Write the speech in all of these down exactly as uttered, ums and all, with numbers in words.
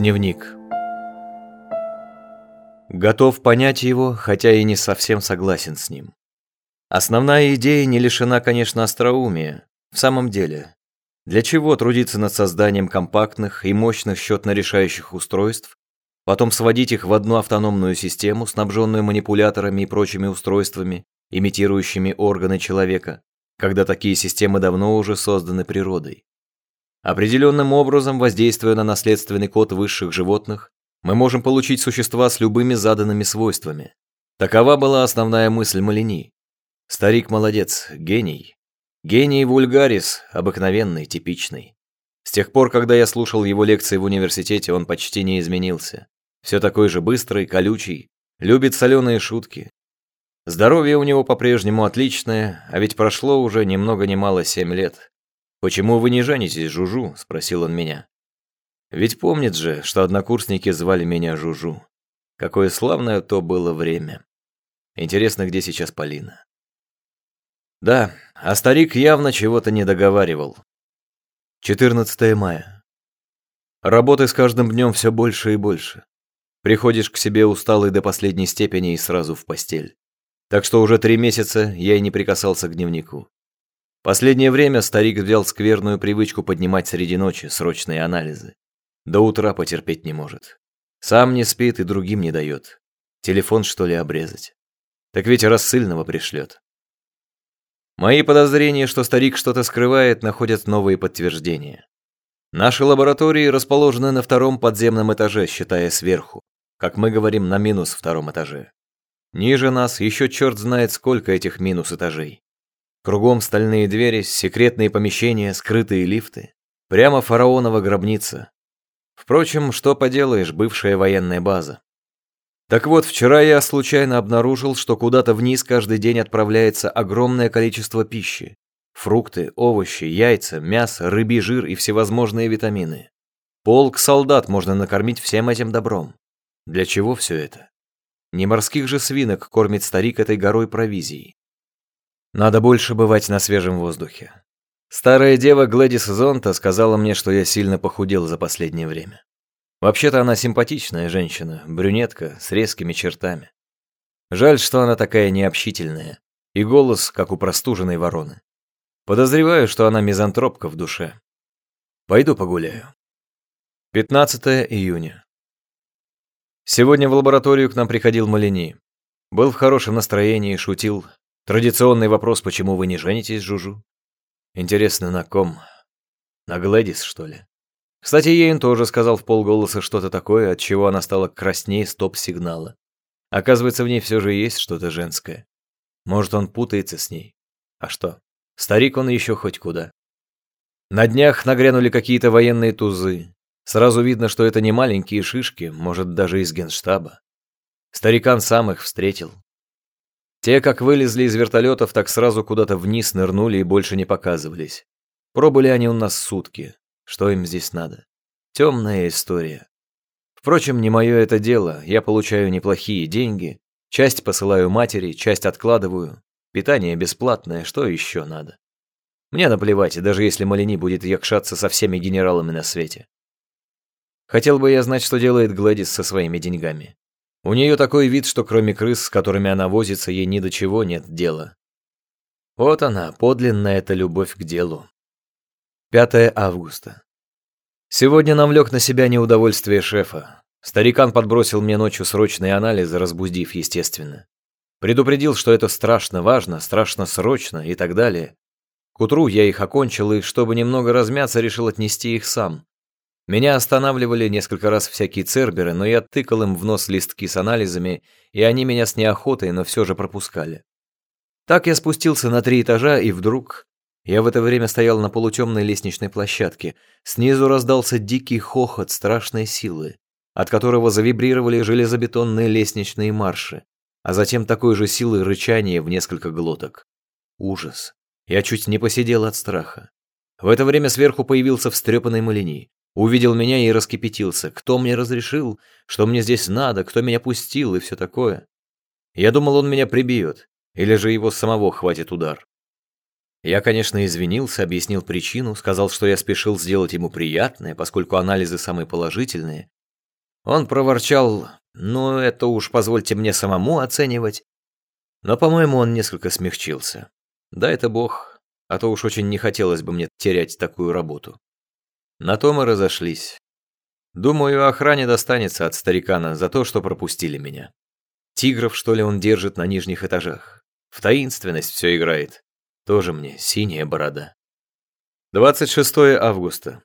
Дневник. Готов понять его, хотя и не совсем согласен с ним. Основная идея не лишена, конечно, остроумия. В самом деле, для чего трудиться над созданием компактных и мощных счетно-решающих устройств, потом сводить их в одну автономную систему, снабженную манипуляторами и прочими устройствами, имитирующими органы человека, когда такие системы давно уже созданы природой? Определенным образом, воздействуя на наследственный код высших животных, мы можем получить существа с любыми заданными свойствами. Такова была основная мысль Малини. Старик молодец, гений. Гений вульгарис, обыкновенный, типичный. С тех пор, когда я слушал его лекции в университете, он почти не изменился. Все такой же быстрый, колючий, любит соленые шутки. Здоровье у него по-прежнему отличное, а ведь прошло уже ни много ни мало семь лет. «Почему вы не женитесь, Жужу?» – спросил он меня. Ведь помнит же, что однокурсники звали меня Жужу. Какое славное то было время. Интересно, где сейчас Полина? Да, а старик явно чего-то не договаривал. четырнадцатое мая. Работы с каждым днем все больше и больше. Приходишь к себе усталый до последней степени и сразу в постель. Так что уже три месяца я и не прикасался к дневнику. Последнее время старик взял скверную привычку поднимать среди ночи срочные анализы. До утра потерпеть не может. Сам не спит и другим не дает. Телефон, что ли, обрезать? Так ведь рассыльного пришлет. Мои подозрения, что старик что-то скрывает, находят новые подтверждения. Наши лаборатории расположены на втором подземном этаже, считая сверху. Как мы говорим, на минус втором этаже. Ниже нас еще черт знает сколько этих минус этажей. Кругом стальные двери, секретные помещения, скрытые лифты. Прямо фараонова гробница. Впрочем, что поделаешь, бывшая военная база. Так вот, вчера я случайно обнаружил, что куда-то вниз каждый день отправляется огромное количество пищи. Фрукты, овощи, яйца, мясо, рыбий жир и всевозможные витамины. Полк солдат можно накормить всем этим добром. Для чего все это? Не морских же свинок кормит старик этой горой провизии. Надо больше бывать на свежем воздухе. Старая дева Глэдис Зонта сказала мне, что я сильно похудел за последнее время. Вообще-то она симпатичная женщина, брюнетка, с резкими чертами. Жаль, что она такая необщительная, и голос, как у простуженной вороны. Подозреваю, что она мизантропка в душе. Пойду погуляю. пятнадцатое июня. Сегодня в лабораторию к нам приходил Малини. Был в хорошем настроении, шутил. Традиционный вопрос, почему вы не женитесь, Жужу? Интересно, на ком? На Глэдис, что ли? Кстати, Йейн тоже сказал вполголоса что-то такое, от чего она стала краснее стоп-сигнала. Оказывается, в ней все же есть что-то женское. Может, он путается с ней. А что? Старик он еще хоть куда. На днях нагрянули какие-то военные тузы. Сразу видно, что это не маленькие шишки, может, даже из генштаба. Старикан сам их встретил. Те, как вылезли из вертолетов, так сразу куда-то вниз нырнули и больше не показывались. Пробыли они у нас сутки. Что им здесь надо? Темная история. Впрочем, не мое это дело. Я получаю неплохие деньги. Часть посылаю матери, часть откладываю. Питание бесплатное, что еще надо? Мне наплевать, даже если Малини будет якшаться со всеми генералами на свете. Хотел бы я знать, что делает Глэдис со своими деньгами. У нее такой вид, что кроме крыс, с которыми она возится, ей ни до чего нет дела. Вот она, подлинная эта любовь к делу. пятое августа. Сегодня навлек на себя неудовольствие шефа. Старикан подбросил мне ночью срочные анализы, разбудив, естественно. Предупредил, что это страшно важно, страшно срочно и так далее. К утру я их окончил и, чтобы немного размяться, решил отнести их сам. Меня останавливали несколько раз всякие церберы, но я тыкал им в нос листки с анализами, и они меня с неохотой, но все же пропускали. Так я спустился на три этажа, и вдруг... Я в это время стоял на полутемной лестничной площадке. Снизу раздался дикий хохот страшной силы, от которого завибрировали железобетонные лестничные марши, а затем такой же силы рычание в несколько глоток. Ужас. Я чуть не посидел от страха. В это время сверху появился встрепанный Малини. Увидел меня и раскипятился. Кто мне разрешил? Что мне здесь надо? Кто меня пустил? И все такое. Я думал, он меня прибьет. Или же его самого хватит удар. Я, конечно, извинился, объяснил причину, сказал, что я спешил сделать ему приятное, поскольку анализы самые положительные, Он проворчал: «Ну, это уж позвольте мне самому оценивать». Но, по-моему, он несколько смягчился. Да это бог, а то уж очень не хотелось бы мне терять такую работу. На то мы разошлись. Думаю, охране достанется от старикана за то, что пропустили меня. Тигров, что ли, он держит на нижних этажах. В таинственность все играет. Тоже мне синяя борода. двадцать шестое августа.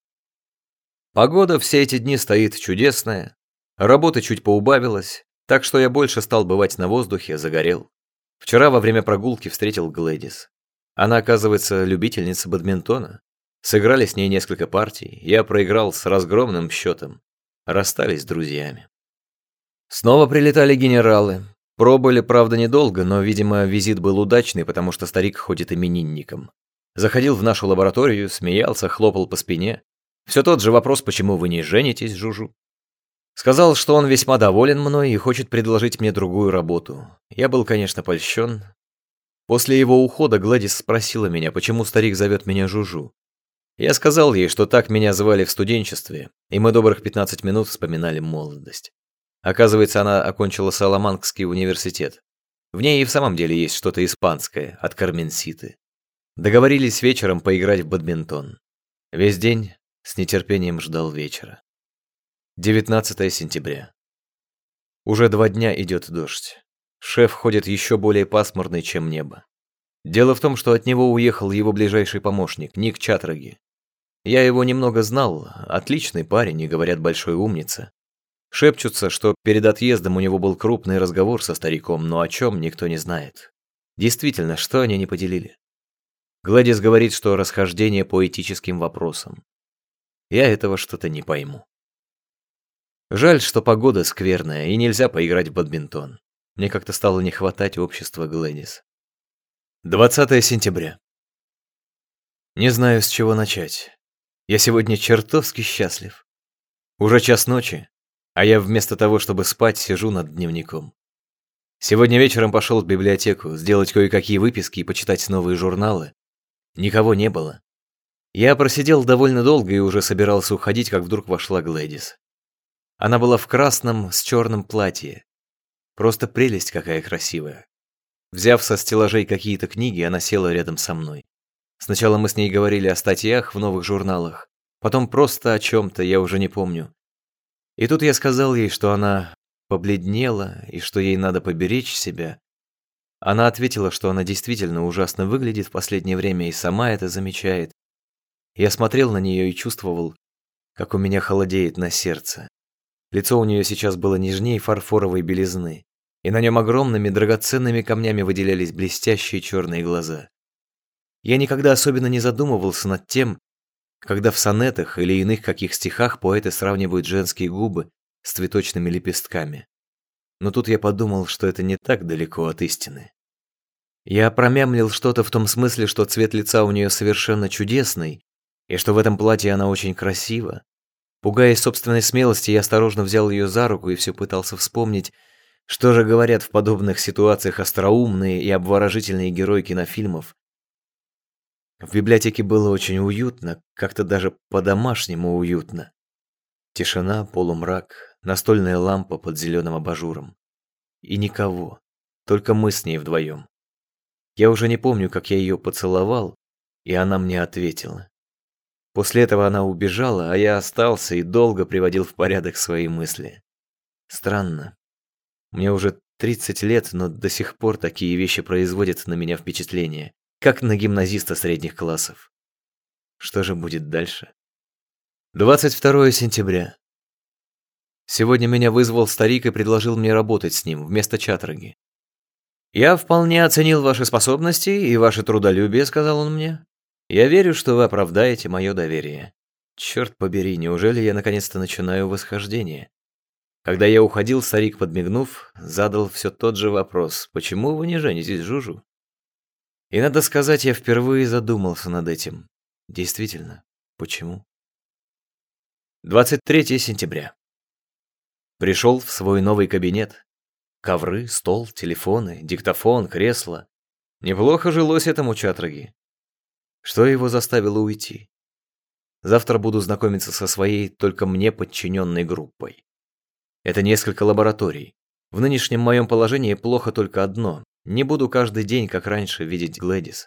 Погода все эти дни стоит чудесная. Работы чуть поубавилось, так что я больше стал бывать на воздухе, загорел. Вчера во время прогулки встретил Глэдис. Она, оказывается, любительница бадминтона. Сыграли с ней несколько партий, я проиграл с разгромным счетом. Расстались с друзьями. Снова прилетали генералы. Пробыли, правда, недолго, но, видимо, визит был удачный, потому что старик ходит именинником. Заходил в нашу лабораторию, смеялся, хлопал по спине. Все тот же вопрос, почему вы не женитесь, Жужу. Сказал, что он весьма доволен мной и хочет предложить мне другую работу. Я был, конечно, польщен. После его ухода Гладис спросила меня, почему старик зовет меня Жужу. Я сказал ей, что так меня звали в студенчестве, и мы добрых пятнадцать минут вспоминали молодость. Оказывается, она окончила Саламанкский университет. В ней и в самом деле есть что-то испанское, от Карменситы. Договорились вечером поиграть в бадминтон. Весь день с нетерпением ждал вечера. девятнадцатое сентября. Уже два дня идет дождь. Шеф ходит еще более пасмурный, чем небо. Дело в том, что от него уехал его ближайший помощник, Ник Чатраги. Я его немного знал, отличный парень и, говорят, большой умница. Шепчутся, что перед отъездом у него был крупный разговор со стариком, но о чем никто не знает. Действительно, что они не поделили? Гладис говорит, что расхождение по этическим вопросам. Я этого что-то не пойму. Жаль, что погода скверная и нельзя поиграть в бадминтон. Мне как-то стало не хватать общества Гладис. двадцатое сентября. Не знаю, с чего начать. Я сегодня чертовски счастлив. Уже час ночи, а я вместо того, чтобы спать, сижу над дневником. Сегодня вечером пошел в библиотеку сделать кое-какие выписки и почитать новые журналы. Никого не было. Я просидел довольно долго и уже собирался уходить, как вдруг вошла Гладис. Она была в красном с черным платье. Просто прелесть какая красивая. Взяв со стеллажей какие-то книги, она села рядом со мной. Сначала мы с ней говорили о статьях в новых журналах, потом просто о чем-то, я уже не помню. И тут я сказал ей, что она побледнела и что ей надо поберечь себя. Она ответила, что она действительно ужасно выглядит в последнее время и сама это замечает. Я смотрел на нее и чувствовал, как у меня холодеет на сердце. Лицо у нее сейчас было нежнее фарфоровой белизны, и на нем огромными драгоценными камнями выделялись блестящие черные глаза. Я никогда особенно не задумывался над тем, когда в сонетах или иных каких стихах поэты сравнивают женские губы с цветочными лепестками. Но тут я подумал, что это не так далеко от истины. Я промямлил что-то в том смысле, что цвет лица у нее совершенно чудесный, и что в этом платье она очень красива. Пугаясь собственной смелости, я осторожно взял ее за руку и все пытался вспомнить, что же говорят в подобных ситуациях остроумные и обворожительные герои кинофильмов. В библиотеке было очень уютно, как-то даже по-домашнему уютно. Тишина, полумрак, настольная лампа под зеленым абажуром. И никого, только мы с ней вдвоем. Я уже не помню, как я ее поцеловал, и она мне ответила. После этого она убежала, а я остался и долго приводил в порядок свои мысли. Странно. Мне уже тридцать лет, но до сих пор такие вещи производят на меня впечатление, как на гимназиста средних классов. Что же будет дальше? двадцать второе сентября. Сегодня меня вызвал старик и предложил мне работать с ним вместо Чатраги. «Я вполне оценил ваши способности и ваше трудолюбие», — сказал он мне. «Я верю, что вы оправдаете мое доверие». Черт побери, неужели я наконец-то начинаю восхождение? Когда я уходил, старик, подмигнув, задал все тот же вопрос: «Почему вы не женитесь, Жужу?» И, надо сказать, я впервые задумался над этим. Действительно, почему? двадцать третье сентября. Пришел в свой новый кабинет. Ковры, стол, телефоны, диктофон, кресло. Неплохо жилось этому Чатраги. Что его заставило уйти? Завтра буду знакомиться со своей только мне подчиненной группой. Это несколько лабораторий. В нынешнем моем положении плохо только одно. Не буду каждый день, как раньше, видеть Глэдис.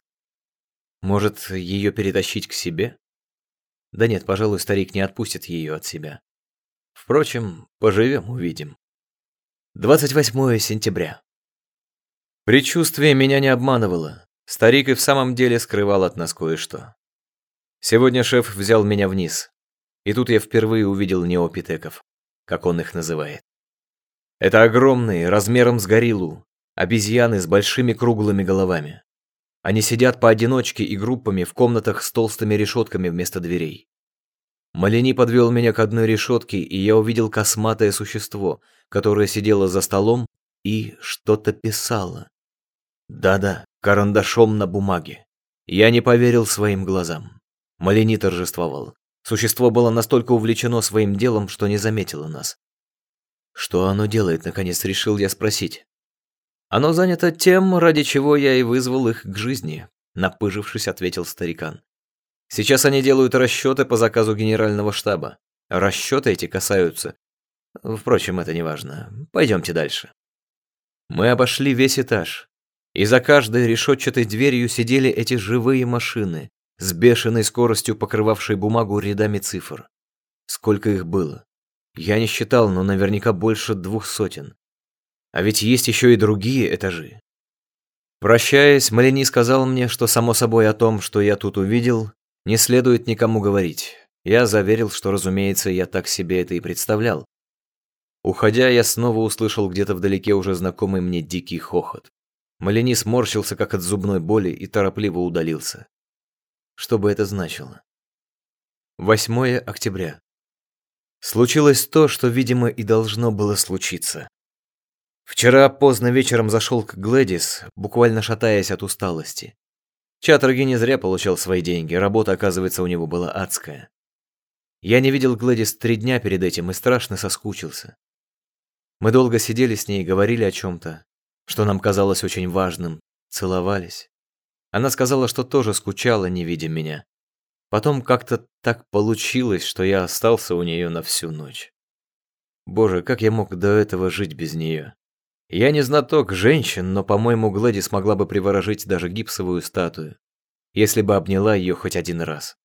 Может, ее перетащить к себе? Да нет, пожалуй, старик не отпустит ее от себя. Впрочем, поживем, увидим. двадцать восьмое сентября. Предчувствие меня не обманывало. Старик и в самом деле скрывал от нас кое-что. Сегодня шеф взял меня вниз. И тут я впервые увидел неопитеков, как он их называет. Это огромные, размером с гориллу, обезьяны с большими круглыми головами. Они сидят поодиночке и группами в комнатах с толстыми решетками вместо дверей. Малини подвел меня к одной решетке, и я увидел косматое существо, которое сидело за столом и что-то писало. Да-да, карандашом на бумаге. Я не поверил своим глазам. Малини торжествовал. Существо было настолько увлечено своим делом, что не заметило нас. Что оно делает, наконец решил я спросить. Оно занято тем, ради чего я и вызвал их к жизни, напыжившись, ответил старикан. Сейчас они делают расчеты по заказу генерального штаба. Расчеты эти касаются... Впрочем, это не важно. Пойдемте дальше. Мы обошли весь этаж, и за каждой решетчатой дверью сидели эти живые машины, с бешеной скоростью покрывавшей бумагу рядами цифр. Сколько их было? Я не считал, но наверняка больше двух сотен. А ведь есть еще и другие этажи. Прощаясь, Малини сказал мне, что само собой о том, что я тут увидел, не следует никому говорить. Я заверил, что, разумеется, я так себе это и представлял. Уходя, я снова услышал где-то вдалеке уже знакомый мне дикий хохот. Малини сморщился, как от зубной боли, и торопливо удалился. Что бы это значило? восьмое октября. Случилось то, что, видимо, и должно было случиться. Вчера поздно вечером зашел к Глэдис, буквально шатаясь от усталости. Чаттерги не зря получал свои деньги, работа, оказывается, у него была адская. Я не видел Глэдис три дня перед этим и страшно соскучился. Мы долго сидели с ней, говорили о чем-то, что нам казалось очень важным, целовались. Она сказала, что тоже скучала, не видя меня. Потом как-то так получилось, что я остался у нее на всю ночь. Боже, как я мог до этого жить без нее? Я не знаток женщин, но, по-моему, Глэдис смогла бы приворожить даже гипсовую статую, если бы обняла ее хоть один раз.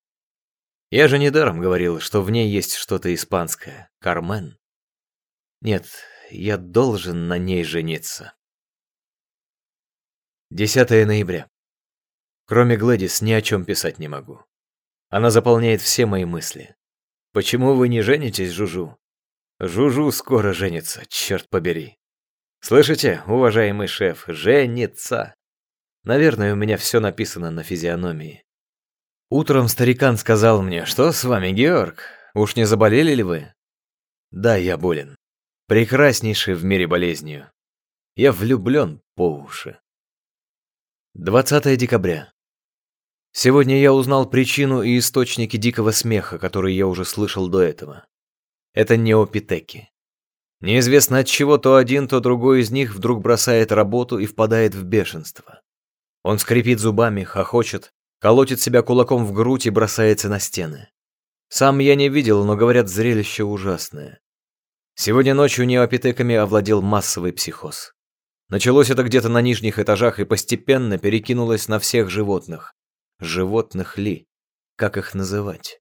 Я же недаром говорил, что в ней есть что-то испанское. Кармен. Нет, я должен на ней жениться. десятое ноября. Кроме Глэдис ни о чем писать не могу. Она заполняет все мои мысли. Почему вы не женитесь, Жужу? Жужу скоро женится, черт побери. Слышите, уважаемый шеф, женится. Наверное, у меня все написано на физиономии. Утром старикан сказал мне, что с вами, Георг? Уж не заболели ли вы? Да, я болен. Прекраснейший в мире болезнью. Я влюблен по уши. двадцатое декабря. Сегодня я узнал причину и источники дикого смеха, который я уже слышал до этого. Это неопитеки. Неизвестно от чего то один, то другой из них вдруг бросает работу и впадает в бешенство. Он скрипит зубами, хохочет, колотит себя кулаком в грудь и бросается на стены. Сам я не видел, но, говорят, зрелище ужасное. Сегодня ночью неопитеками овладел массовый психоз. Началось это где-то на нижних этажах и постепенно перекинулось на всех животных. Животных ли? Как их называть?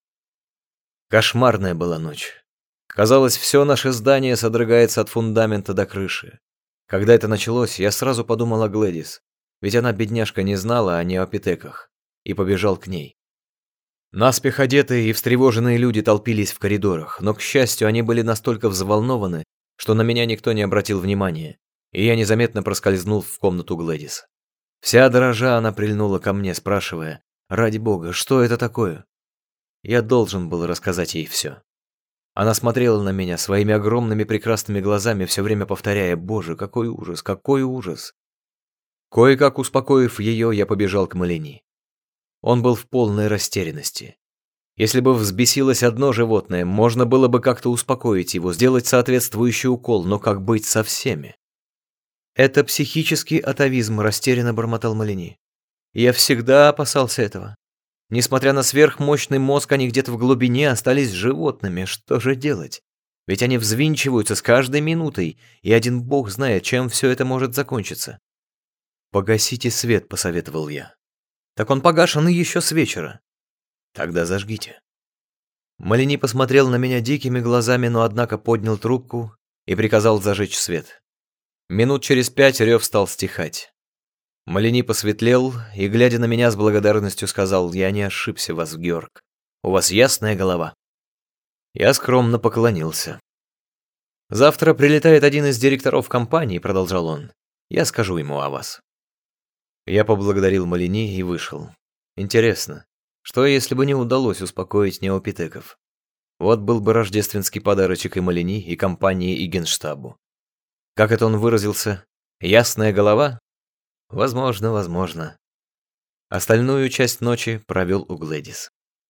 Кошмарная была ночь. Казалось, все наше здание содрогается от фундамента до крыши. Когда это началось, я сразу подумал о Глэдис, ведь она, бедняжка, не знала о неопитеках, и побежал к ней. Наспех одетые и встревоженные люди толпились в коридорах, но, к счастью, они были настолько взволнованы, что на меня никто не обратил внимания, и я незаметно проскользнул в комнату Глэдис. Вся дрожа она прильнула ко мне, спрашивая: «Ради бога, что это такое?» Я должен был рассказать ей все. Она смотрела на меня своими огромными прекрасными глазами, все время повторяя: «Боже, какой ужас, какой ужас!» Кое-как успокоив ее, я побежал к Малини. Он был в полной растерянности. Если бы взбесилось одно животное, можно было бы как-то успокоить его, сделать соответствующий укол, но как быть со всеми? «Это психический атовизм», — растерянно бормотал Малини. «Я всегда опасался этого. Несмотря на сверхмощный мозг, они где-то в глубине остались животными. Что же делать? Ведь они взвинчиваются с каждой минутой, и один бог знает, чем все это может закончиться. «Погасите свет», — посоветовал я. «Так он погашен и еще с вечера». «Тогда зажгите». Малини посмотрел на меня дикими глазами, но однако поднял трубку и приказал зажечь свет. Минут через пять рев стал стихать. Малини посветлел и, глядя на меня с благодарностью, сказал: «Я не ошибся, вас, Георг. У вас ясная голова». Я скромно поклонился. «Завтра прилетает один из директоров компании», — продолжал он. «Я скажу ему о вас». Я поблагодарил Малини и вышел. Интересно, что если бы не удалось успокоить неопитеков? Вот был бы рождественский подарочек и Малини, и компании, и Генштабу. Как это он выразился? Ясная голова? Возможно, возможно. Остальную часть ночи провел у Глэдис.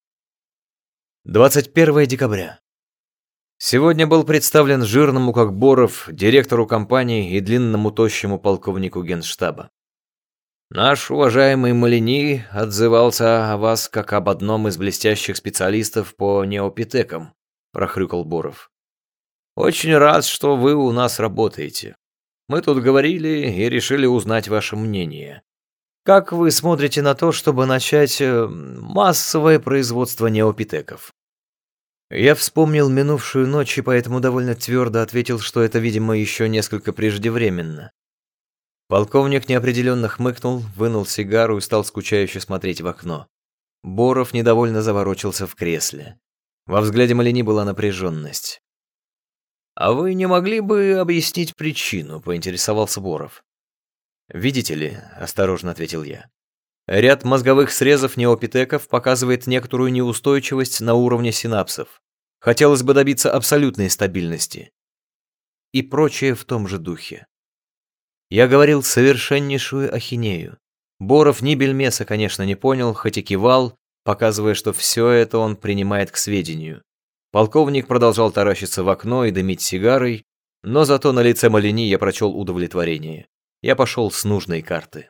двадцать первое декабря. Сегодня был представлен жирному как Боров, директору компании и длинному тощему полковнику Генштаба. «Наш уважаемый Малини отзывался о вас как об одном из блестящих специалистов по неопитекам», — прохрюкал Боров. «Очень рад, что вы у нас работаете. Мы тут говорили и решили узнать ваше мнение. Как вы смотрите на то, чтобы начать массовое производство неопитеков?» Я вспомнил минувшую ночь и поэтому довольно твердо ответил, что это, видимо, еще несколько преждевременно. Полковник неопределенно хмыкнул, вынул сигару и стал скучающе смотреть в окно. Боров недовольно заворочился в кресле. Во взгляде Малини была напряженность. «А вы не могли бы объяснить причину?» — поинтересовался Боров. «Видите ли», — осторожно ответил я, — «ряд мозговых срезов неопитеков показывает некоторую неустойчивость на уровне синапсов. Хотелось бы добиться абсолютной стабильности». И прочее в том же духе. Я говорил совершеннейшую ахинею. Боров ни бельмеса, конечно, не понял, хоть и кивал, показывая, что все это он принимает к сведению. Полковник продолжал таращиться в окно и дымить сигарой, но зато на лице Малини я прочел удовлетворение. Я пошел с нужной карты.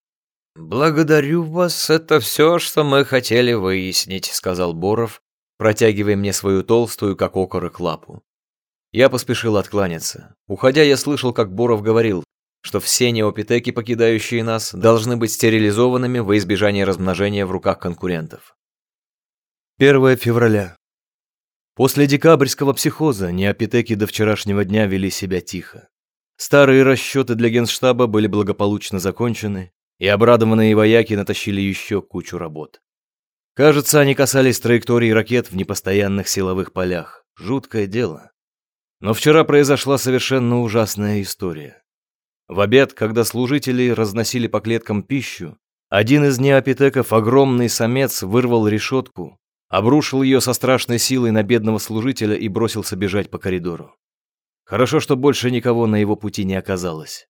«Благодарю вас, это все, что мы хотели выяснить», — сказал Боров, протягивая мне свою толстую, как окорок, лапу. Я поспешил откланяться. Уходя, я слышал, как Боров говорил, что все неопитеки, покидающие нас, должны быть стерилизованными во избежание размножения в руках конкурентов. первое февраля. После декабрьского психоза неопитеки до вчерашнего дня вели себя тихо. Старые расчеты для Генштаба были благополучно закончены, и обрадованные вояки натащили еще кучу работ. Кажется, они касались траекторий ракет в непостоянных силовых полях. Жуткое дело. Но вчера произошла совершенно ужасная история. В обед, когда служители разносили по клеткам пищу, один из неопитеков, огромный самец, вырвал решетку, обрушил ее со страшной силой на бедного служителя и бросился бежать по коридору. Хорошо, что больше никого на его пути не оказалось.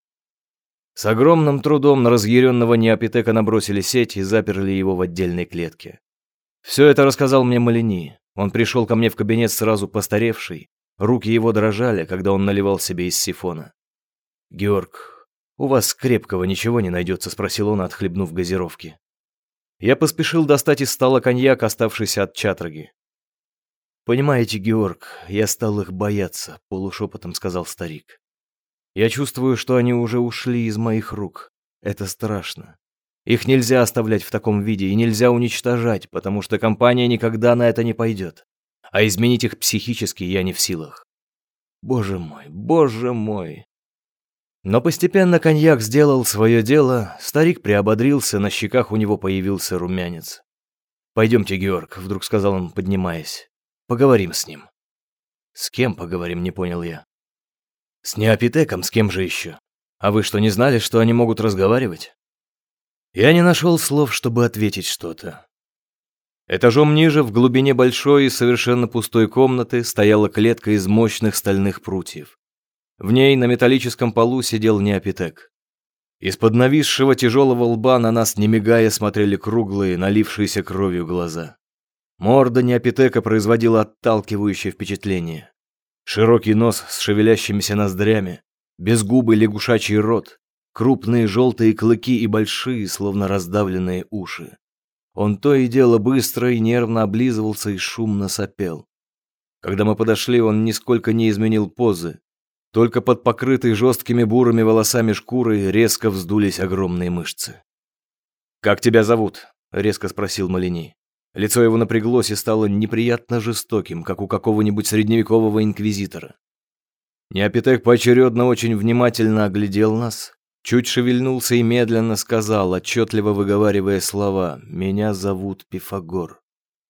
С огромным трудом на разъяренного неопитека набросили сеть и заперли его в отдельной клетке. Все это рассказал мне Малини. Он пришел ко мне в кабинет сразу постаревший, руки его дрожали, когда он наливал себе из сифона. «Георг, у вас крепкого ничего не найдется?» — спросил он, отхлебнув газировки. Я поспешил достать из стола коньяк, оставшийся от чатраги. «Понимаете, Георг, я стал их бояться», — полушепотом сказал старик. «Я чувствую, что они уже ушли из моих рук. Это страшно. Их нельзя оставлять в таком виде и нельзя уничтожать, потому что компания никогда на это не пойдет. А изменить их психически я не в силах. Боже мой, боже мой!» Но постепенно коньяк сделал свое дело, старик приободрился, на щеках у него появился румянец. «Пойдемте, Георг», — вдруг сказал он, поднимаясь. «Поговорим с ним». «С кем поговорим?» — не понял я. «С неопитеком, с кем же еще? А вы что, не знали, что они могут разговаривать?» Я не нашел слов, чтобы ответить что-то. Этажом ниже, в глубине большой и совершенно пустой комнаты, стояла клетка из мощных стальных прутьев. В ней на металлическом полу сидел неопитек. Из-под нависшего тяжелого лба на нас, не мигая, смотрели круглые, налившиеся кровью глаза. Морда неопитека производила отталкивающее впечатление. Широкий нос с шевелящимися ноздрями, безгубый лягушачий рот, крупные желтые клыки и большие, словно раздавленные уши. Он то и дело быстро и нервно облизывался и шумно сопел. Когда мы подошли, он нисколько не изменил позы. Только под покрытой жесткими бурыми волосами шкурой резко вздулись огромные мышцы. «Как тебя зовут?» — резко спросил Малини. Лицо его напряглось и стало неприятно жестоким, как у какого-нибудь средневекового инквизитора. Неопитек поочередно очень внимательно оглядел нас, чуть шевельнулся и медленно сказал, отчетливо выговаривая слова: «Меня зовут Пифагор».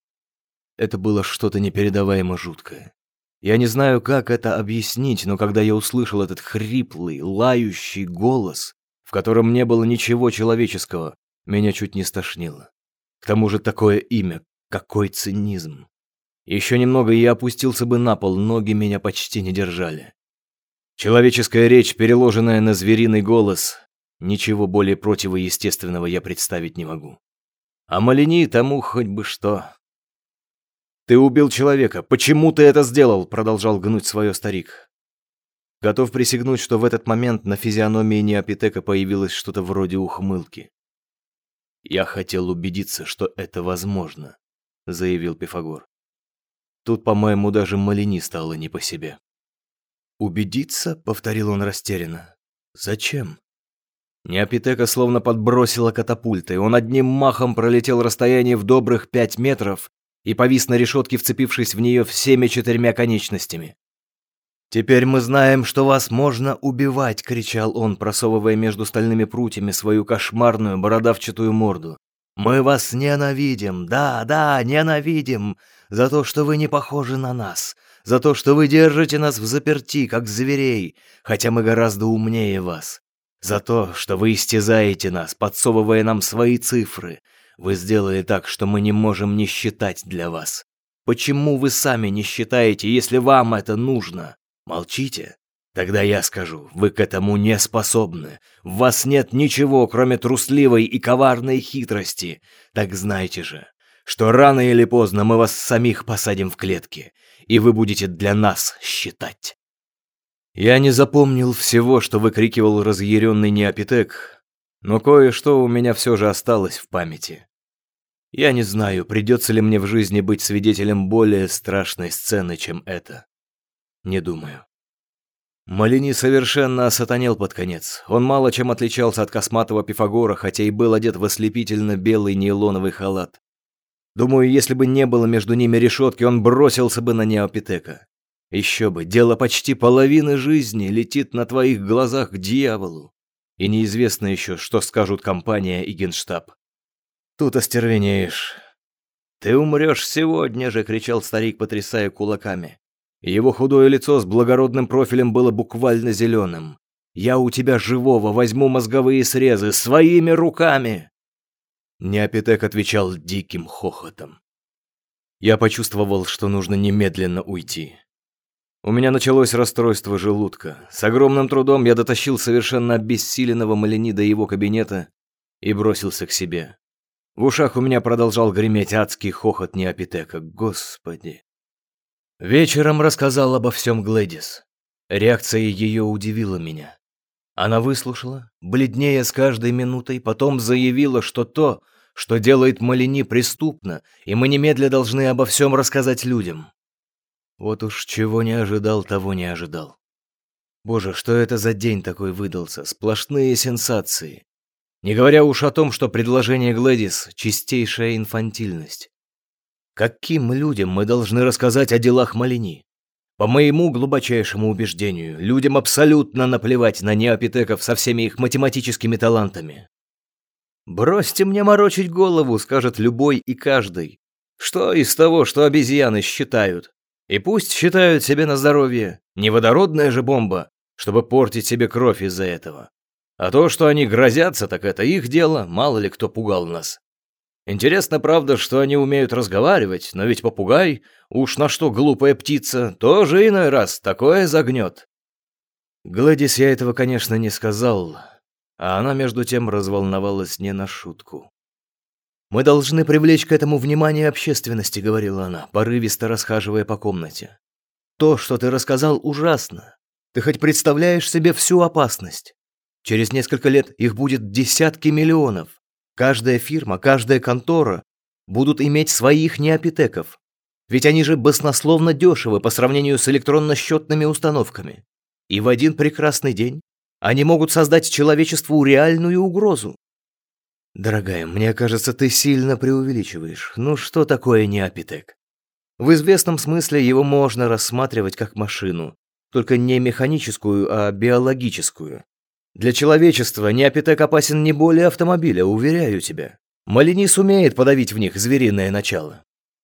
Это было что-то непередаваемо жуткое. Я не знаю, как это объяснить, но когда я услышал этот хриплый, лающий голос, в котором не было ничего человеческого, меня чуть не стошнило. К тому же такое имя, какой цинизм. Еще немного, и я опустился бы на пол, ноги меня почти не держали. Человеческая речь, переложенная на звериный голос, ничего более противоестественного я представить не могу. А Малини тому хоть бы что. «Ты убил человека. Почему ты это сделал?» — продолжал гнуть свое старик. Готов присягнуть, что в этот момент на физиономии Неопитека появилось что-то вроде ухмылки. «Я хотел убедиться, что это возможно», — заявил Пифагор. Тут, по-моему, даже Малини стало не по себе. «Убедиться?» — повторил он растерянно. «Зачем?» Неопитека словно подбросило катапультой. Он одним махом пролетел расстояние в добрых пять метров и повис на решетке, вцепившись в нее всеми четырьмя конечностями. «Теперь мы знаем, что вас можно убивать!» — кричал он, просовывая между стальными прутьями свою кошмарную бородавчатую морду. «Мы вас ненавидим! Да, да, ненавидим! За то, что вы не похожи на нас! За то, что вы держите нас взаперти, как зверей, хотя мы гораздо умнее вас! За то, что вы истязаете нас, подсовывая нам свои цифры! Вы сделали так, что мы не можем не считать для вас! Почему вы сами не считаете, если вам это нужно? Молчите? Тогда я скажу, вы к этому не способны. В вас нет ничего, кроме трусливой и коварной хитрости. Так знайте же, что рано или поздно мы вас самих посадим в клетки, и вы будете для нас считать». Я не запомнил всего, что выкрикивал разъяренный Неопитек, но кое-что у меня все же осталось в памяти. Я не знаю, придется ли мне в жизни быть свидетелем более страшной сцены, чем это. Не думаю. Малини совершенно осатанел под конец. Он мало чем отличался от косматого Пифагора, хотя и был одет в ослепительно белый нейлоновый халат. Думаю, если бы не было между ними решетки, он бросился бы на Неопитека. Еще бы, дело почти половины жизни летит на твоих глазах к дьяволу. И неизвестно еще, что скажут компания и генштаб. Тут остервенеешь. «Ты умрешь сегодня же!» — кричал старик, потрясая кулаками. Его худое лицо с благородным профилем было буквально зеленым. «Я у тебя живого возьму мозговые срезы своими руками!» Неопитек отвечал диким хохотом. Я почувствовал, что нужно немедленно уйти. У меня началось расстройство желудка. С огромным трудом я дотащил совершенно обессиленного Малини до его кабинета и бросился к себе. В ушах у меня продолжал греметь адский хохот Неопитека. Господи! Вечером рассказал обо всем Глэдис. Реакция ее удивила меня. Она выслушала, бледнее с каждой минутой, потом заявила, что то, что делает Малини, преступно, и мы немедля должны обо всем рассказать людям. Вот уж чего не ожидал, того не ожидал. Боже, что это за день такой выдался? Сплошные сенсации. Не говоря уж о том, что предложение Глэдис — чистейшая инфантильность. Каким людям мы должны рассказать о делах Малини? По моему глубочайшему убеждению, людям абсолютно наплевать на неопитеков со всеми их математическими талантами. «Бросьте мне морочить голову», — скажет любой и каждый. «Что из того, что обезьяны считают? И пусть считают себе на здоровье. Не водородная же бомба, чтобы портить себе кровь из-за этого. А то, что они грозятся, так это их дело, мало ли кто пугал нас. Интересно, правда, что они умеют разговаривать, но ведь попугай, уж на что глупая птица, тоже иной раз такое загнет». Глэдис я этого, конечно, не сказал, а она, между тем, разволновалась не на шутку. «Мы должны привлечь к этому внимание общественности», — говорила она, порывисто расхаживая по комнате. «То, что ты рассказал, ужасно. Ты хоть представляешь себе всю опасность? Через несколько лет их будет десятки миллионов. Каждая фирма, каждая контора будут иметь своих неопитеков. Ведь они же баснословно дешевы по сравнению с электронно-счетными установками. И в один прекрасный день они могут создать человечеству реальную угрозу. Дорогая, мне кажется, ты сильно преувеличиваешь. Ну что такое неопитек? В известном смысле его можно рассматривать как машину, только не механическую, а биологическую. Для человечества неопитек опасен не более автомобиля, уверяю тебя. Малини сумеет подавить в них звериное начало.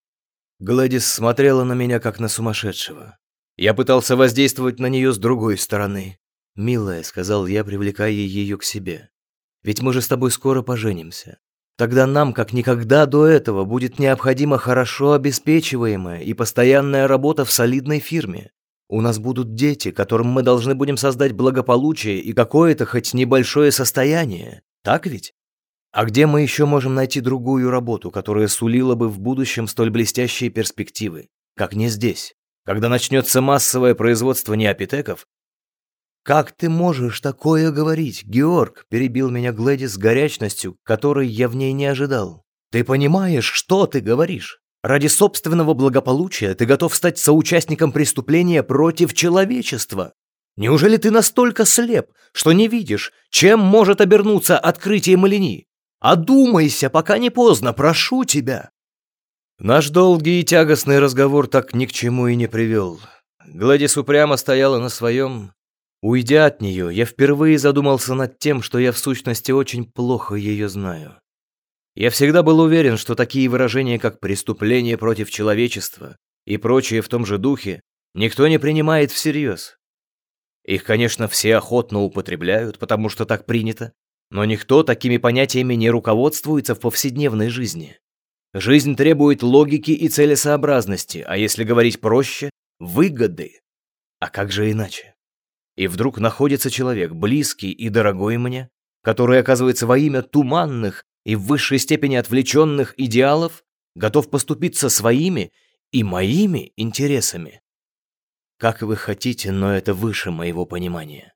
Глэдис смотрела на меня, как на сумасшедшего. Я пытался воздействовать на нее с другой стороны. «Милая», — сказал я, привлекая ее к себе, — «ведь мы же с тобой скоро поженимся. Тогда нам, как никогда до этого, будет необходима хорошо обеспечиваемая и постоянная работа в солидной фирме. У нас будут дети, которым мы должны будем создать благополучие и какое-то хоть небольшое состояние. Так ведь? А где мы еще можем найти другую работу, которая сулила бы в будущем столь блестящие перспективы, как не здесь, когда начнется массовое производство неопитеков?» «Как ты можешь такое говорить, Георг?» – перебил меня Глэдис с горячностью, которой я в ней не ожидал. «Ты понимаешь, что ты говоришь? Ради собственного благополучия ты готов стать соучастником преступления против человечества. Неужели ты настолько слеп, что не видишь, чем может обернуться открытие Малини? Одумайся, пока не поздно, прошу тебя!» Наш долгий и тягостный разговор так ни к чему и не привел. Глэдис упрямо стояла на своем. Уйдя от нее, я впервые задумался над тем, что я в сущности очень плохо ее знаю. Я всегда был уверен, что такие выражения, как «преступление против человечества» и прочее в том же духе, никто не принимает всерьез. Их, конечно, все охотно употребляют, потому что так принято, но никто такими понятиями не руководствуется в повседневной жизни. Жизнь требует логики и целесообразности, а если говорить проще – выгоды. А как же иначе? И вдруг находится человек, близкий и дорогой мне, который, оказывается, во имя туманных и в высшей степени отвлеченных идеалов готов поступиться своими и моими интересами. Как вы хотите, но это выше моего понимания.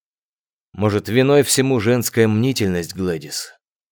Может, виной всему женская мнительность, Глэдис?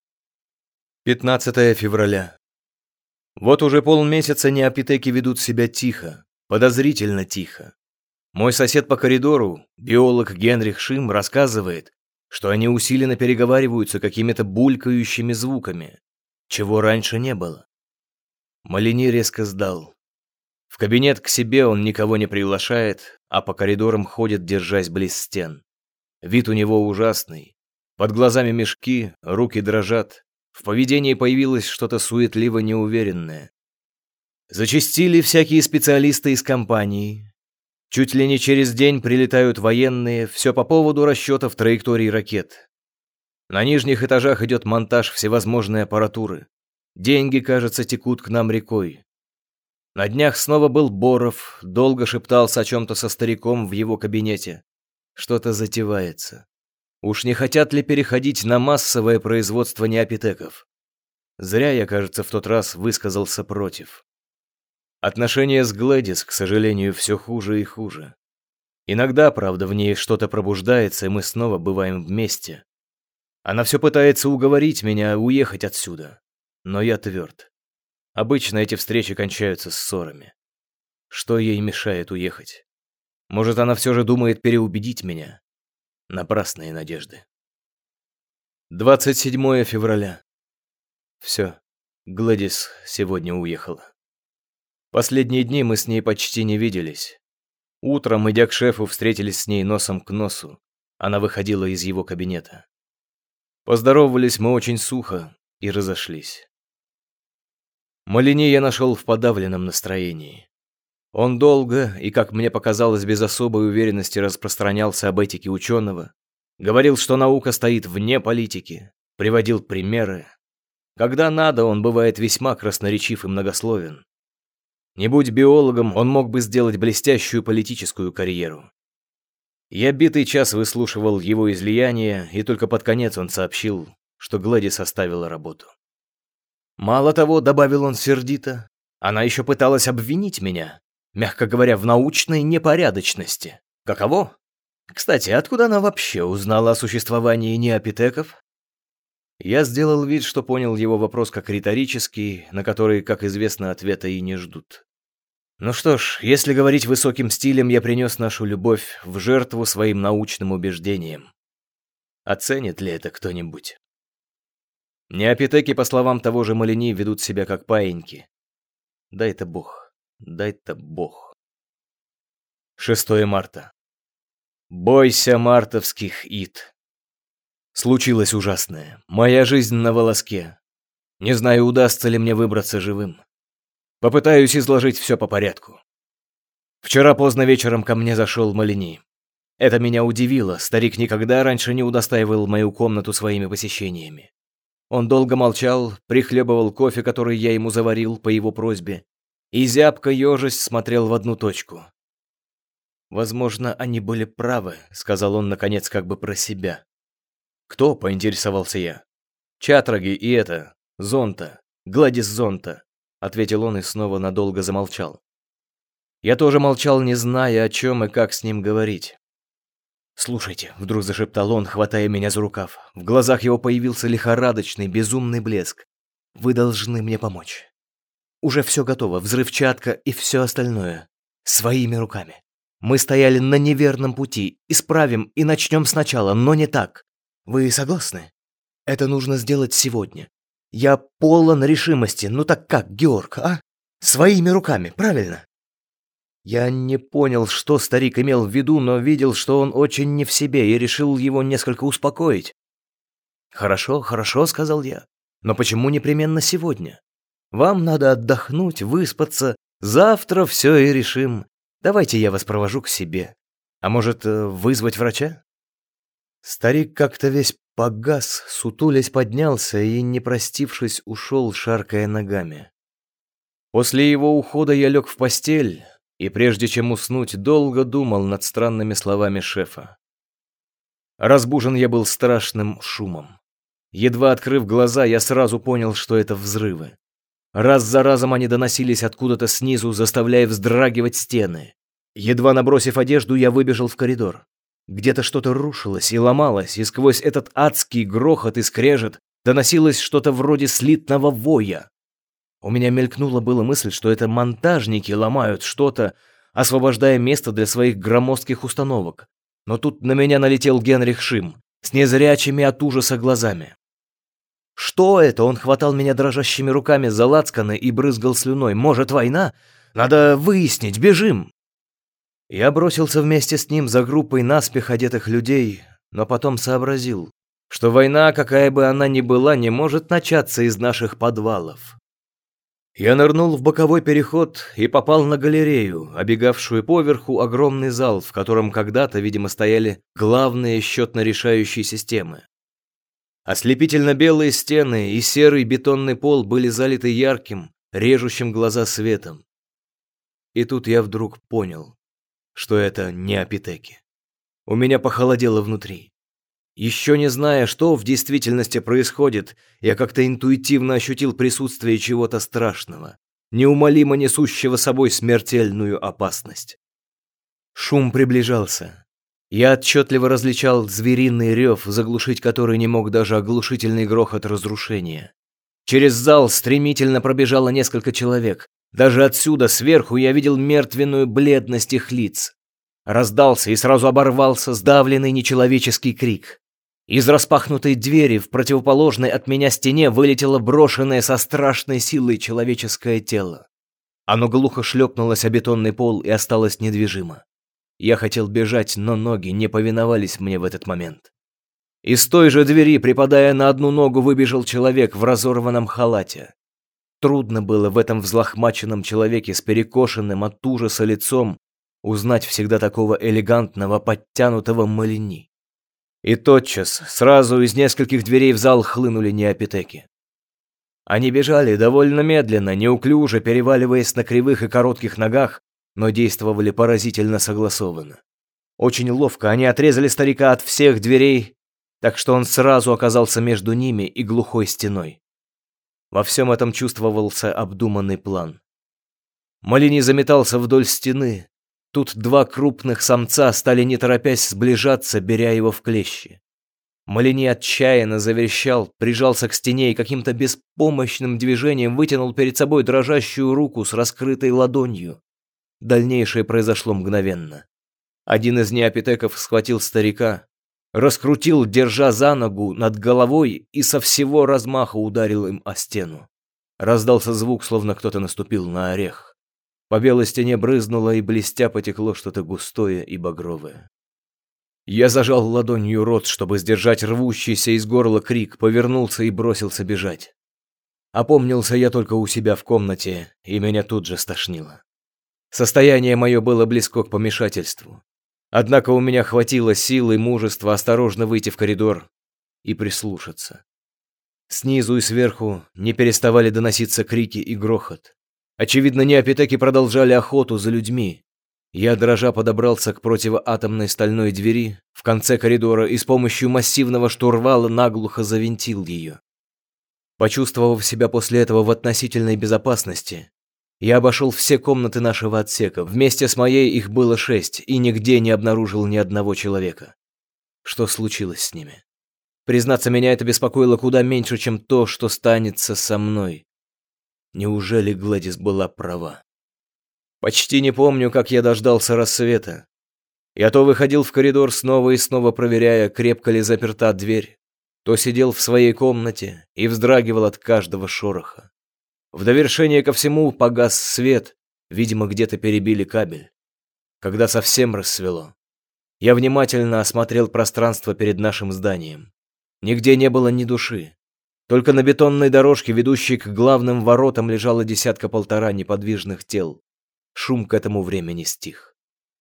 пятнадцатое февраля. Вот уже полмесяца неопитеки ведут себя тихо, подозрительно тихо. Мой сосед по коридору, биолог Генрих Шим, рассказывает, что они усиленно переговариваются какими-то булькающими звуками, чего раньше не было. Малини резко сдал. В кабинет к себе он никого не приглашает, а по коридорам ходит, держась близ стен. Вид у него ужасный. Под глазами мешки, руки дрожат. В поведении появилось что-то суетливо неуверенное. Зачастили всякие специалисты из компании. Чуть ли не через день прилетают военные, все по поводу расчетов траекторий ракет. На нижних этажах идет монтаж всевозможной аппаратуры. Деньги, кажется, текут к нам рекой. На днях снова был Боров, долго шептался о чем-то со стариком в его кабинете. Что-то затевается. Уж не хотят ли переходить на массовое производство неопитеков? Зря я, кажется, в тот раз высказался против. Отношения с Глэдис, к сожалению, все хуже и хуже. Иногда, правда, в ней что-то пробуждается, и мы снова бываем вместе. Она все пытается уговорить меня уехать отсюда, но я тверд. Обычно эти встречи кончаются ссорами. Что ей мешает уехать? Может, она все же думает переубедить меня? Напрасные надежды. двадцать седьмое февраля. Все, Глэдис сегодня уехала. Последние дни мы с ней почти не виделись. Утром, идя к шефу, встретились с ней носом к носу. Она выходила из его кабинета. Поздоровались мы очень сухо и разошлись. Малини я нашел в подавленном настроении. Он долго и, как мне показалось, без особой уверенности распространялся об этике ученого, говорил, что наука стоит вне политики, приводил примеры. Когда надо, он бывает весьма красноречив и многословен. Не будь биологом, он мог бы сделать блестящую политическую карьеру. Я битый час выслушивал его излияние, и только под конец он сообщил, что Глэдис оставила работу. Мало того, добавил он сердито, она еще пыталась обвинить меня, мягко говоря, в научной непорядочности. Каково? Кстати, откуда она вообще узнала о существовании неопитеков? Я сделал вид, что понял его вопрос как риторический, на который, как известно, ответа и не ждут. Ну что ж, если говорить высоким стилем, я принес нашу любовь в жертву своим научным убеждениям. Оценит ли это кто-нибудь? Неопитеки, по словам того же Малини, ведут себя как паиньки. Дай-то бог, дай-то бог. шестое марта. Бойся мартовских ид. Случилось ужасное. Моя жизнь на волоске. Не знаю, удастся ли мне выбраться живым. Попытаюсь изложить все по порядку. Вчера поздно вечером ко мне зашел Малини. Это меня удивило, старик никогда раньше не удостаивал мою комнату своими посещениями. Он долго молчал, прихлебывал кофе, который я ему заварил по его просьбе, и зябко ежась смотрел в одну точку. «Возможно, они были правы», — сказал он, наконец, как бы про себя. «Кто?» — поинтересовался я. «Чатраги и это, Зонта, Гладис Зонта», — ответил он и снова надолго замолчал. Я тоже молчал, не зная, о чем и как с ним говорить. «Слушайте», — вдруг зашептал он, хватая меня за рукав. В глазах его появился лихорадочный, безумный блеск. «Вы должны мне помочь. Уже все готово, взрывчатка и все остальное. Своими руками. Мы стояли на неверном пути. Исправим и начнем сначала, но не так. Вы согласны? Это нужно сделать сегодня. Я полон решимости. Ну так как, Георг, а? Своими руками, правильно?» Я не понял, что старик имел в виду, но видел, что он очень не в себе, и решил его несколько успокоить. «Хорошо, хорошо», — сказал я. «Но почему непременно сегодня? Вам надо отдохнуть, выспаться. Завтра все и решим. Давайте я вас провожу к себе. А может, вызвать врача?» Старик как-то весь погас, сутулясь поднялся и, не простившись, ушел, шаркая ногами. После его ухода я лег в постель, и прежде чем уснуть, долго думал над странными словами шефа. Разбужен я был страшным шумом. Едва открыв глаза, я сразу понял, что это взрывы. Раз за разом они доносились откуда-то снизу, заставляя вздрагивать стены. Едва набросив одежду, я выбежал в коридор. Где-то что-то рушилось и ломалось, и сквозь этот адский грохот и скрежет доносилось что-то вроде слитного воя. У меня мелькнула была мысль, что это монтажники ломают что-то, освобождая место для своих громоздких установок. Но тут на меня налетел Генрих Шим с незрячими от ужаса глазами. «Что это?» — он хватал меня дрожащими руками за лацканы и брызгал слюной. «Может, война? Надо выяснить, бежим!» Я бросился вместе с ним за группой наспех одетых людей, но потом сообразил, что война, какая бы она ни была, не может начаться из наших подвалов. Я нырнул в боковой переход и попал на галерею, обегавшую поверху огромный зал, в котором когда-то, видимо, стояли главные счетно-решающие системы. Ослепительно-белые стены и серый бетонный пол были залиты ярким, режущим глаза светом. И тут я вдруг понял, что это не Апитеки. У меня похолодело внутри. Еще не зная, что в действительности происходит, я как-то интуитивно ощутил присутствие чего-то страшного, неумолимо несущего собой смертельную опасность. Шум приближался. Я отчетливо различал звериный рев, заглушить который не мог даже оглушительный грохот разрушения. Через зал стремительно пробежало несколько человек. Даже отсюда, сверху, я видел мертвенную бледность их лиц. Раздался и сразу оборвался сдавленный нечеловеческий крик. Из распахнутой двери в противоположной от меня стене вылетело брошенное со страшной силой человеческое тело. Оно глухо шлепнулось о бетонный пол и осталось недвижимо. Я хотел бежать, но ноги не повиновались мне в этот момент. Из той же двери, припадая на одну ногу, выбежал человек в разорванном халате. Трудно было в этом взлохмаченном человеке с перекошенным от ужаса лицом узнать всегда такого элегантного, подтянутого Малини. И тотчас, сразу из нескольких дверей в зал хлынули неопитеки. Они бежали довольно медленно, неуклюже, переваливаясь на кривых и коротких ногах, но действовали поразительно согласованно. Очень ловко они отрезали старика от всех дверей, так что он сразу оказался между ними и глухой стеной. Во всем этом чувствовался обдуманный план. Малини заметался вдоль стены. Тут два крупных самца стали не торопясь сближаться, беря его в клещи. Малини отчаянно заверещал, прижался к стене и каким-то беспомощным движением вытянул перед собой дрожащую руку с раскрытой ладонью. Дальнейшее произошло мгновенно. Один из неопитеков схватил старика, раскрутил, держа за ногу над головой, и со всего размаха ударил им о стену. Раздался звук, словно кто-то наступил на орех. По белой стене брызнуло и блестя потекло что-то густое и багровое. Я зажал ладонью рот, чтобы сдержать рвущийся из горла крик, повернулся и бросился бежать. Опомнился я только у себя в комнате, и меня тут же стошнило. Состояние мое было близко к помешательству. Однако у меня хватило сил и мужества осторожно выйти в коридор и прислушаться. Снизу и сверху не переставали доноситься крики и грохот. Очевидно, неопитеки продолжали охоту за людьми. Я, дрожа, подобрался к противоатомной стальной двери в конце коридора и с помощью массивного штурвала наглухо завинтил ее. Почувствовав себя после этого в относительной безопасности, я обошел все комнаты нашего отсека. Вместе с моей их было шесть, и нигде не обнаружил ни одного человека. Что случилось с ними? Признаться, меня это беспокоило куда меньше, чем то, что станется со мной. Неужели Глэдис была права? Почти не помню, как я дождался рассвета. Я то выходил в коридор снова и снова, проверяя, крепко ли заперта дверь, то сидел в своей комнате и вздрагивал от каждого шороха. В довершение ко всему погас свет, видимо, где-то перебили кабель. Когда совсем рассвело, я внимательно осмотрел пространство перед нашим зданием. Нигде не было ни души. Только на бетонной дорожке, ведущей к главным воротам, лежало десятка-полтора неподвижных тел. Шум к этому времени стих.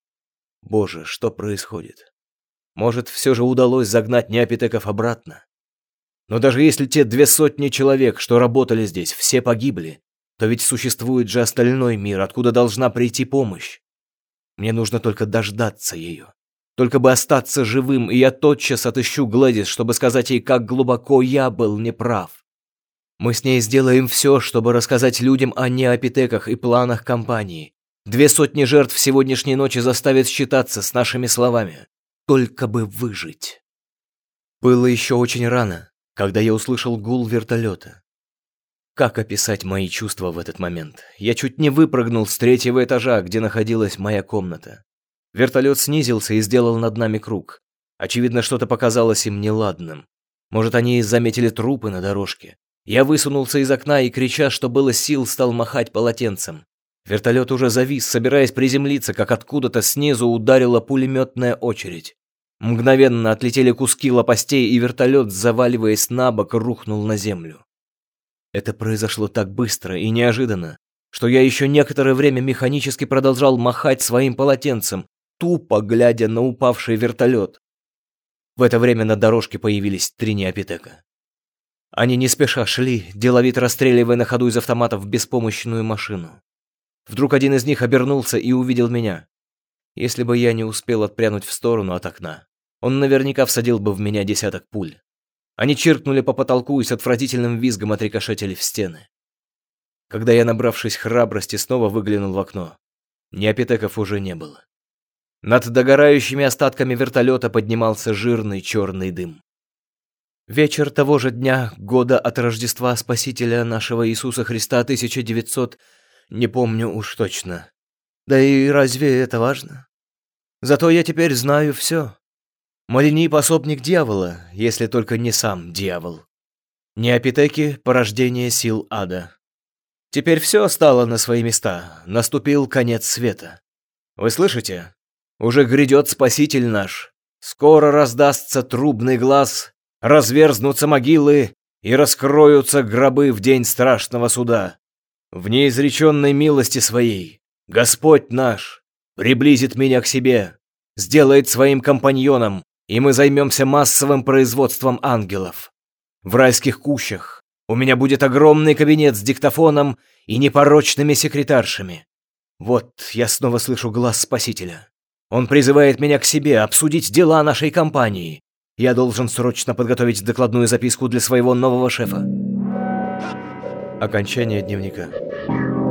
Боже, что происходит? Может, все же удалось загнать неопитеков обратно? Но даже если те две сотни человек, что работали здесь, все погибли, то ведь существует же остальной мир, откуда должна прийти помощь. Мне нужно только дождаться ее. Только бы остаться живым, и я тотчас отыщу Глэдис, чтобы сказать ей, как глубоко я был неправ. Мы с ней сделаем все, чтобы рассказать людям о неопитеках и планах компании. Две сотни жертв сегодняшней ночи заставят считаться с нашими словами. Только бы выжить. Было еще очень рано, когда я услышал гул вертолета. Как описать мои чувства в этот момент? Я чуть не выпрыгнул с третьего этажа, где находилась моя комната. Вертолет снизился и сделал над нами круг. Очевидно, что-то показалось им неладным. Может, они заметили трупы на дорожке. Я высунулся из окна и, крича, что было сил, стал махать полотенцем. Вертолет уже завис, собираясь приземлиться, как откуда-то снизу ударила пулеметная очередь. Мгновенно отлетели куски лопастей, и вертолет, заваливаясь на бок, рухнул на землю. Это произошло так быстро и неожиданно, что я еще некоторое время механически продолжал махать своим полотенцем, тупо глядя на упавший вертолет. В это время на дорожке появились три неопитека. Они не спеша шли, деловито расстреливая на ходу из автоматов беспомощную машину. Вдруг один из них обернулся и увидел меня. Если бы я не успел отпрянуть в сторону от окна, он наверняка всадил бы в меня десяток пуль. Они чиркнули по потолку и с отвратительным визгом отрикошетили в стены. Когда я, набравшись храбрости, снова выглянул в окно, неопитеков уже не было. Над догорающими остатками вертолета поднимался жирный черный дым. Вечер того же дня, года от Рождества Спасителя нашего Иисуса Христа, тысяча девятьсот, не помню уж точно. Да и разве это важно? Зато я теперь знаю все. Молини — пособник дьявола, если только не сам дьявол. Неопитеки — порождение сил ада. Теперь все стало на свои места, наступил конец света. Вы слышите? Уже грядет Спаситель наш. Скоро раздастся трубный глас, разверзнутся могилы и раскроются гробы в день страшного суда. В неизреченной милости своей Господь наш приблизит меня к себе, сделает своим компаньоном, и мы займемся массовым производством ангелов. В райских кущах у меня будет огромный кабинет с диктофоном и непорочными секретаршами. Вот я снова слышу глаз Спасителя. Он призывает меня к себе обсудить дела нашей компании. Я должен срочно подготовить докладную записку для своего нового шефа. Окончание дневника.